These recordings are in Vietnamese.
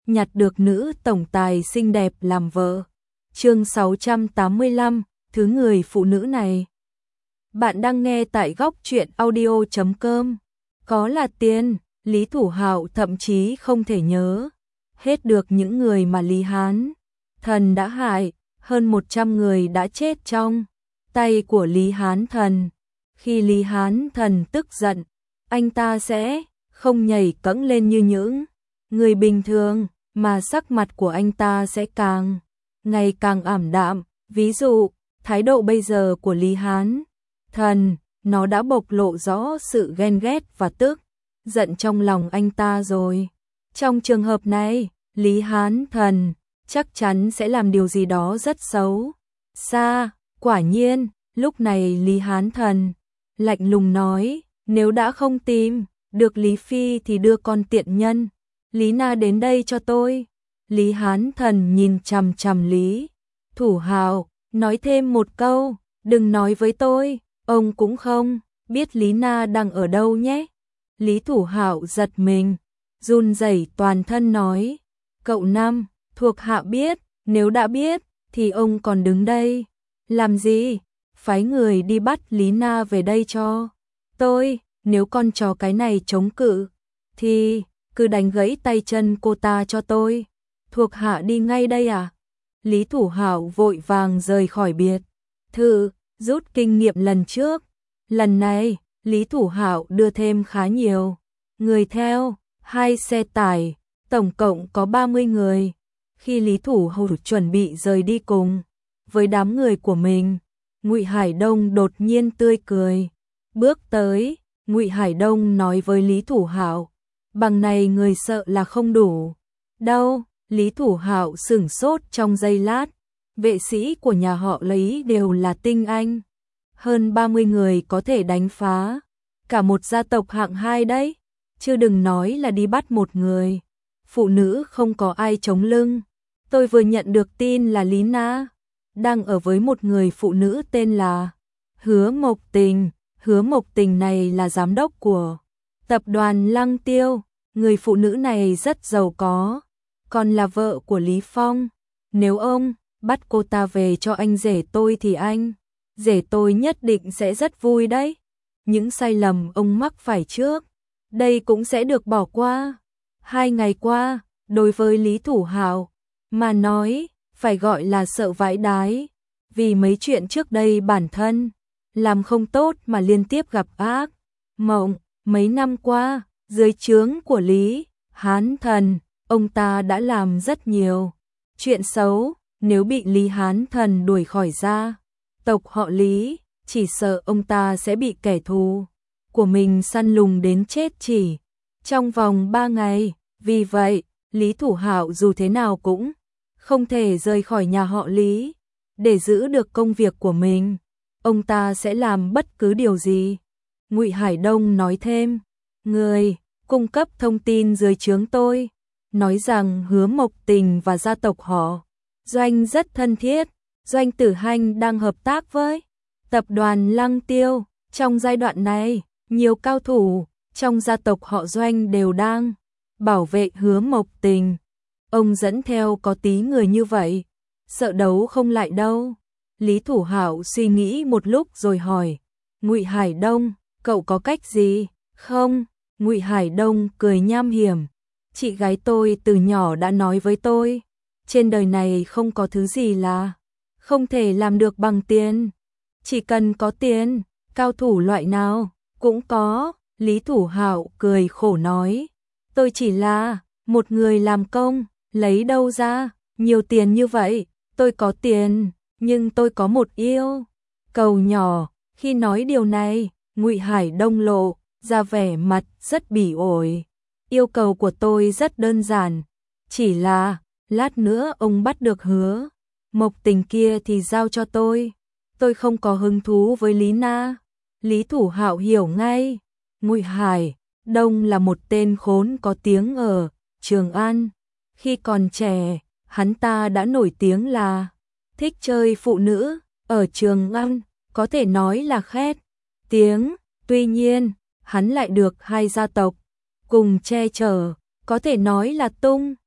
nhặt được nữ tổng tài xinh đẹp làm vợ. Chương 685, thứ người phụ nữ này. Bạn đang nghe tại góc truyện audio.com. Có là tiền, Lý Thủ Hạo thậm chí không thể nhớ hết được những người mà Lý Hán Thần đã hại, hơn 100 người đã chết trong tay của Lý Hán Thần. Khi Lý Hán Thần tức giận, anh ta sẽ không nhảy cẫng lên như những người bình thường, mà sắc mặt của anh ta sẽ ngày càng ảm đạm. Ví dụ, thái độ bây giờ của Lý Hán Thần, nó đã bộc lộ rõ sự ghen ghét và tức giận trong lòng anh ta rồi. Trong trường hợp này, Lý Hán Thần chắc chắn sẽ làm điều gì đó rất xấu xa. Quả nhiên, lúc này Lý Hán Thần lạnh lùng nói, nếu đã không tìm được Lý Phi thì đưa con tiện nhân Lý Na đến đây cho tôi. Lý Hán Thần nhìn chằm chằm Lý Thủ Hạo, nói thêm một câu, đừng nói với tôi, ông cũng không biết Lý Na đang ở đâu nhé. Lý Thủ Hạo giật mình, run rẩy toàn thân nói, cậu Năm, thuộc hạ biết, nếu đã biết, thì ông còn đứng đây làm gì? Phái người đi bắt Lý Na về đây cho tôi, nếu con chó cái này chống cự, thì cứ đánh gãy tay chân cô ta cho tôi. Thuộc hạ đi ngay đây à? Lý Thủ Hạo vội vàng rời khỏi biệt thự, rút kinh nghiệm lần trước. Lần này, Lý Thủ Hạo đưa thêm khá nhiều người theo, 2 xe tải, tổng cộng có 30 người. Khi Lý Thủ Hạo chuẩn bị rời đi cùng với đám người của mình, Ngụy Hải Đông đột nhiên tươi cười, bước tới. Ngụy Hải Đông nói với Lý Thủ Hạo, bằng này người sợ là không đủ đâu. Lý Thủ Hạo sửng sốt trong giây lát, vệ sĩ của nhà họ Lý đều là tinh anh, hơn 30 người có thể đánh phá cả một gia tộc hạng 2 đấy, chứ đừng nói là đi bắt một người phụ nữ không có ai chống lưng. Tôi vừa nhận được tin là Lý Na đang ở với một người phụ nữ tên là Hứa Mộc Tình. Hứa Mộc Tình này là giám đốc của tập đoàn Lăng Tiêu. Người phụ nữ này rất giàu có, còn là vợ của Lý Phong. Nếu ông bắt cô ta về cho anh rể tôi thì anh rể tôi nhất định sẽ rất vui đấy. Những sai lầm ông mắc phải trước đây cũng sẽ được bỏ qua. 2 ngày qua, đối với Lý Thủ Hạo mà nói, phải gọi là sợ vãi đái, vì mấy chuyện trước đây bản thân làm không tốt mà liên tiếp gặp ác mộng. Mấy năm qua, dưới trướng của Lý Hán Thần, ông ta đã làm rất nhiều chuyện xấu. Nếu bị Lý Hán Thần đuổi khỏi gia tộc họ Lý, chỉ sợ ông ta sẽ bị kẻ thù của mình săn lùng đến chết chỉ trong vòng 3 ngày. Vì vậy, Lý Thủ Hạo dù thế nào cũng không thể rời khỏi nhà họ Lý. Để giữ được công việc của mình, ông ta sẽ làm bất cứ điều gì. Ngụy Hải Đông nói thêm, người cung cấp thông tin dưới trướng tôi, nói rằng Hứa Mộc Tình và gia tộc họ Doanh rất thân thiết. Doanh Tử Hanh đang hợp tác với tập đoàn Lăng Tiêu. Trong giai đoạn này, nhiều cao thủ trong gia tộc họ Doanh đều đang bảo vệ Hứa Mộc Tình. Ông dẫn theo có tí người như vậy, sợ đấu không lại đâu. Lý Thủ Hạo suy nghĩ một lúc rồi hỏi, Ngụy Hải Đông, cậu có cách gì không? Ngụy Hải Đông cười nham hiểm, chị gái tôi từ nhỏ đã nói với tôi, trên đời này không có thứ gì là không thể làm được bằng tiền. Chỉ cần có tiền, cao thủ loại nào cũng có. Lý Thủ Hạo cười khổ nói, tôi chỉ là một người làm công, lấy đâu ra nhiều tiền như vậy. Tôi có tiền, nhưng tôi có một yêu cầu nhỏ. Khi nói điều này, Ngụy Hải Đông lộ ra vẻ mặt rất bỉ ổi. Yêu cầu của tôi rất đơn giản, chỉ là lát nữa ông bắt được Hứa Mộc Tình kia thì giao cho tôi. Tôi không có hứng thú với Lý Na. Lý Thủ Hạo hiểu ngay, Ngụy Hải Đông là một tên khốn có tiếng ở Trường An. Khi còn trẻ, hắn ta đã nổi tiếng là thích chơi phụ nữ. Ở Trường An, có thể nói là khét tiếng. Tuy nhiên, hắn lại được 2 gia tộc cùng che chở, có thể nói là tung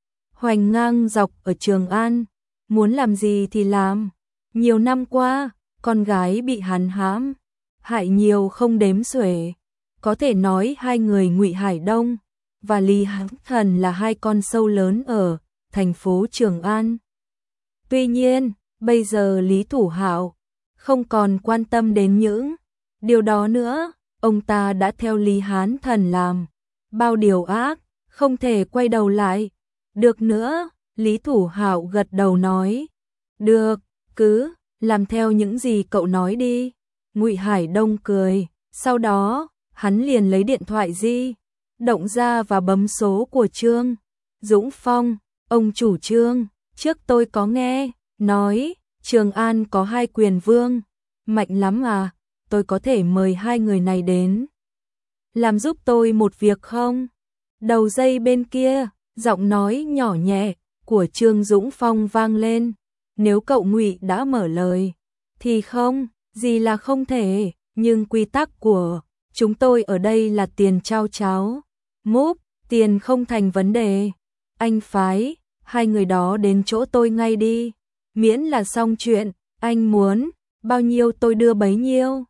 hoành ngang dọc ở Trường An, muốn làm gì thì làm. Nhiều năm qua, con gái bị hắn hãm hại nhiều không đếm xuể. Có thể nói hai người Ngụy Hải Đông và Lý Hán Thần là hai con sâu lớn ở thành phố Trường An. Tuy nhiên, bây giờ Lý Thủ Hạo không còn quan tâm đến những điều đó nữa, ông ta đã theo Lý Hán Thần làm bao điều ác, không thể quay đầu lại được nữa. Lý Thủ Hạo gật đầu nói, được, cứ làm theo những gì cậu nói đi. Ngụy Hải Đông cười, sau đó hắn liền lấy điện thoại di động ra và bấm số của Trương Dũng Phong. Ông chủ Trương, trước tôi có nghe nói Trường An có hai quyền vương, mạnh lắm à, tôi có thể mời hai người này đến làm giúp tôi một việc không? Đầu dây bên kia, giọng nói nhỏ nhẹ của Trương Dũng Phong vang lên, nếu cậu Ngụy đã mở lời thì không, gì là không thể, nhưng quy tắc của chúng tôi ở đây là tiền trao cháo múc, tiền không thành vấn đề. Anh phái hai người đó đến chỗ tôi ngay đi, miễn là xong chuyện, anh muốn bao nhiêu tôi đưa bấy nhiêu.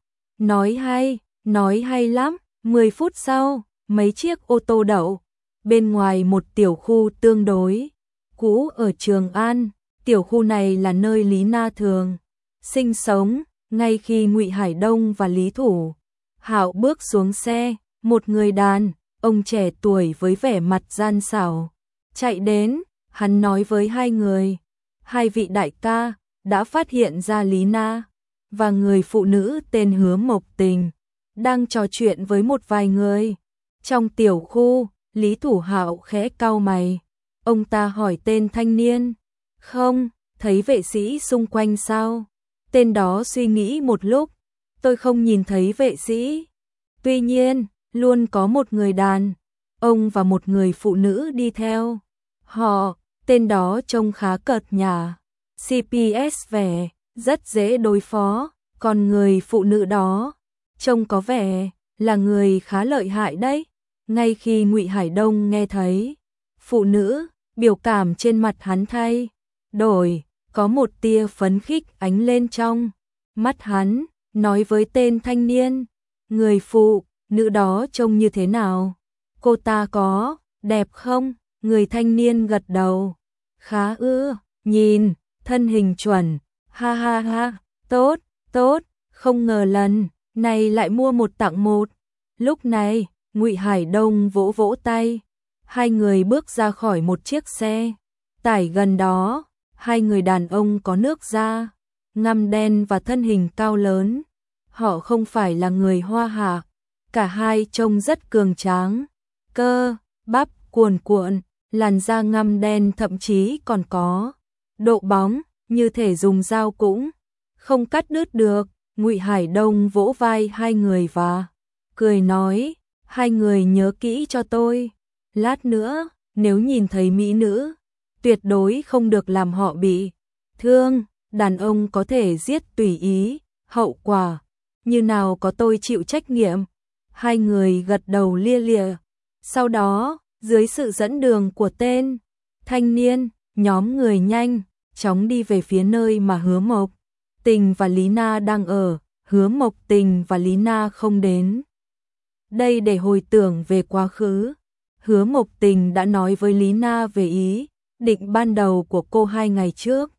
Nói hay lắm. 10 phút sau, mấy chiếc ô tô đậu bên ngoài một tiểu khu tương đối cũ ở Trường An. Tiểu khu này là nơi Lý Na thường sinh sống. Ngay khi Ngụy Hải Đông và Lý Thủ Hạo bước xuống xe, một người đàn ông trẻ tuổi với vẻ mặt gian xảo chạy đến. Hắn nói với hai người, hai vị đại ca đã phát hiện ra Lý Na và người phụ nữ tên Hứa Mộc Tình đang trò chuyện với một vài người trong tiểu khu. Lý Thủ Hạo khẽ cau mày, ông ta hỏi tên thanh niên, không thấy vệ sĩ xung quanh sao? Tên đó suy nghĩ một lúc, tôi không nhìn thấy vệ sĩ. Tuy nhiên, luôn có một người đàn ông và một người phụ nữ đi theo họ. Tên đó trông khá cợt nhả, CPS vẻ rất dễ đối phó, còn người phụ nữ đó trông có vẻ là người khá lợi hại đấy. Ngay khi Ngụy Hải Đông nghe thấy phụ nữ, biểu cảm trên mặt hắn thay đổi, có một tia phấn khích ánh lên trong mắt hắn, nói với tên thanh niên, người phụ nữ đó trông như thế nào? Cô ta có đẹp không? Người thanh niên gật đầu, khá nhìn, thân hình chuẩn, ha ha ha, tốt, không ngờ lần này lại mua một tặng một. Lúc này, Ngụy Hải Đông vỗ vỗ tay, hai người bước ra khỏi một chiếc xe tải gần đó. Hai người đàn ông có nước da ngăm đen và thân hình cao lớn, họ không phải là người Hoa Hạ, cả hai trông rất cường tráng, cơ bắp cuồn cuộn, làn da ngăm đen thậm chí còn có độ bóng, như thể dùng dao cũng không cắt đứt được. Ngụy Hải Đông vỗ vai hai người và cười nói, hai người nhớ kỹ cho tôi, lát nữa nếu nhìn thấy mỹ nữ, tuyệt đối không được làm họ bị thương. Đàn ông có thể giết tùy ý, hậu quả như nào có tôi chịu trách nhiệm. Hai người gật đầu lia lịa. Sau đó, dưới sự dẫn đường của tên thanh niên, nhóm người nhanh chóng đi về phía nơi mà Hứa Mộc Tình và Lý Na đang ở. Hứa Mộc Tình và Lý Na không đến đây để hồi tưởng về quá khứ. Hứa Mộc Tình đã nói với Lý Na về ý định ban đầu của cô 2 ngày trước.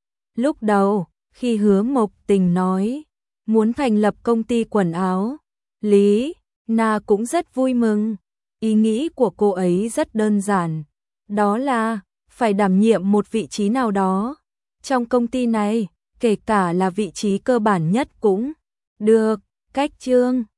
Lúc đầu, khi Hứa Mộc Tình nói muốn thành lập công ty quần áo, Lý Na cũng rất vui mừng. Ý nghĩ của cô ấy rất đơn giản, đó là phải đảm nhiệm một vị trí nào đó trong công ty này, kể cả là vị trí cơ bản nhất cũng được. Cách Trương